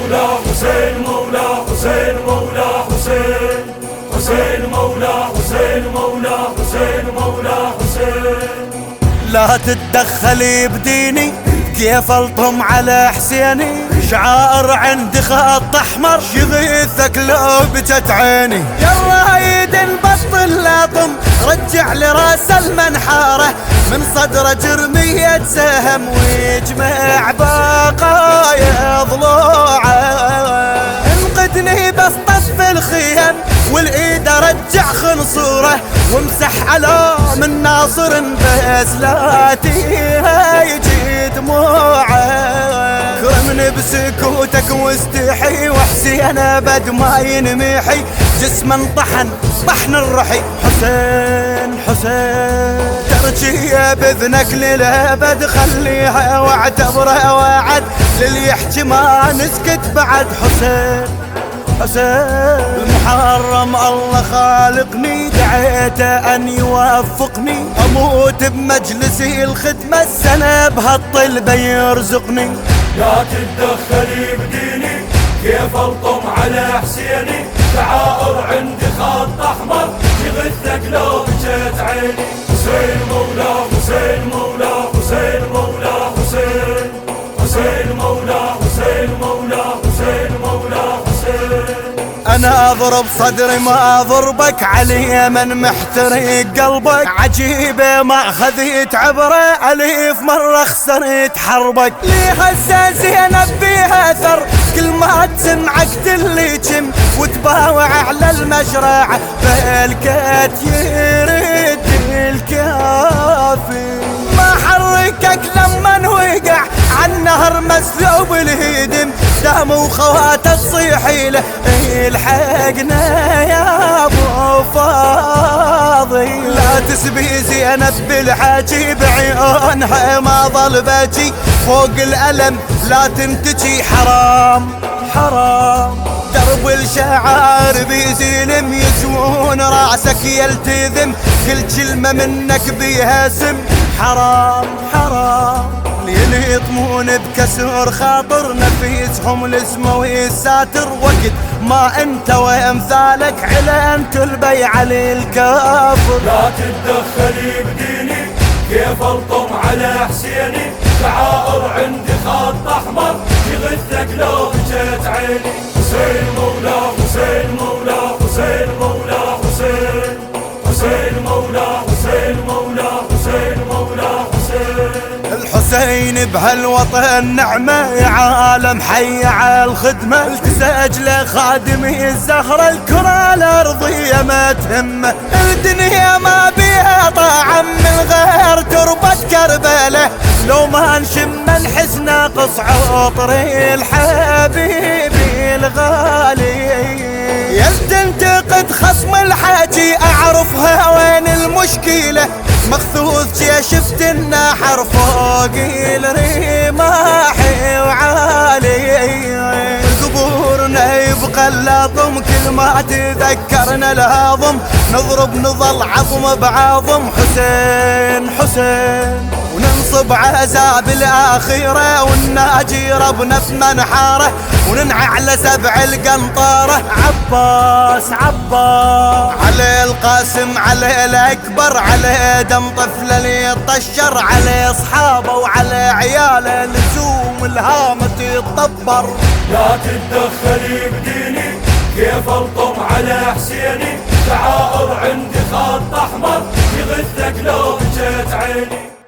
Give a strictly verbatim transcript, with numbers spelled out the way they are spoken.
مولا حسين مولا حسين مولا حسين حسين مولا حسين مولا حسين مولا حسين. لا تتدخلي بديني كيف الطم على حسيني، شعائر عندي خط احمر يغيثك لو بجت عيني. يلا عيد نبطل لاطم رجع لراس المنحاره، من صدره جرمية سهم ويجمع بقايا ضلوعه. انقدني بس طف الخيم والايد ارجع خنصوره، وامسح على من ناصر بس لا يجي دموعه. كرمني بسكوتك واستحي وحسين ابد ما ينمحي، جسمه انطحن طحن الرحي. حسين حسين ترجيه باذنك للابد، خليها واعتبره وعد للي يحكي ما نسكت بعد. حسين حسين المحرم الله خالقني، دعيته ان يوفقني، اموت بمجلسي الخدمه السنه بهالطلبه يرزقني. لا تتدخلي بديني كيف الطم على حسيني، شعائر عندي خط احمر يغثك لو بجت عيني. حسين مولا حسين مولا حسين مولا حسين حسين مولا حسين مولا حسين مولا حسين. انا اضرب صدري ما اضربك، علي من محترق قلبك، عجيبه ما خذيت عبره، اليف مره خسرت حربك. لي هسه زينب بيها اثر، كل ما تسمعك تلجم وتباوع على المشرع، بالكت يرد الكافي. ما حركك لما وقع عالنهر مسلوب الهدم، دام وخواته تصيحي له الحقنا يا ابو فاضي. لا تسبي زينب بالحكي بعيونها ما ظل باجي، فوق الألم لا تنتجي حرام حرام. درب الشعار بيزلم يجون راسك يلتذم، كل كلمة منك بيها سم. حرام حرام لين يطمون بكسر خاطر، نفيسهم الاسم والساتر، وقت ما انت وامثالك علن البيع للكافر. لا تتدخلي بديني كيف الطم على حسيني، شعائر عندي خط احمر يغثك لو بجت عيني. حسين مولا حسين مولا حسين مولا حسين حسين مولا حسين مولا حسين مولا حسين. الحسين بهالوطن نعمة يا عالم حي على الخدمة، التساج لخادمي الزهرة الكرة الأرضية ما تهمه. الدنيا ما بيها طعم من غير تربة كربلة، لو ما نشم نحس ناقص عطر الحبيب الغالي. يل تنتقد خصم الحاجي اعرفها وين المشكلة، مخثوث جي شفت النحر فوق الرماح وعالي. قبورنا يبقى اللطم كل ما تذكرنا الهضم، نضرب نظل عظم بعظم. حسين حسين وننصب عذاب الآخرة، والناجي ربنا في منحاره، وننعى على سبع القنطارة. عباس عباس على القاسم على الأكبر، على دم طفل اللي يطشر، على أصحابه وعلى عياله لزوم الهامة يتطبر. لا تتدخلي بديني كيف الطم على حسيني، شعائر عندي خط احمر يغثك لو بجت عيني.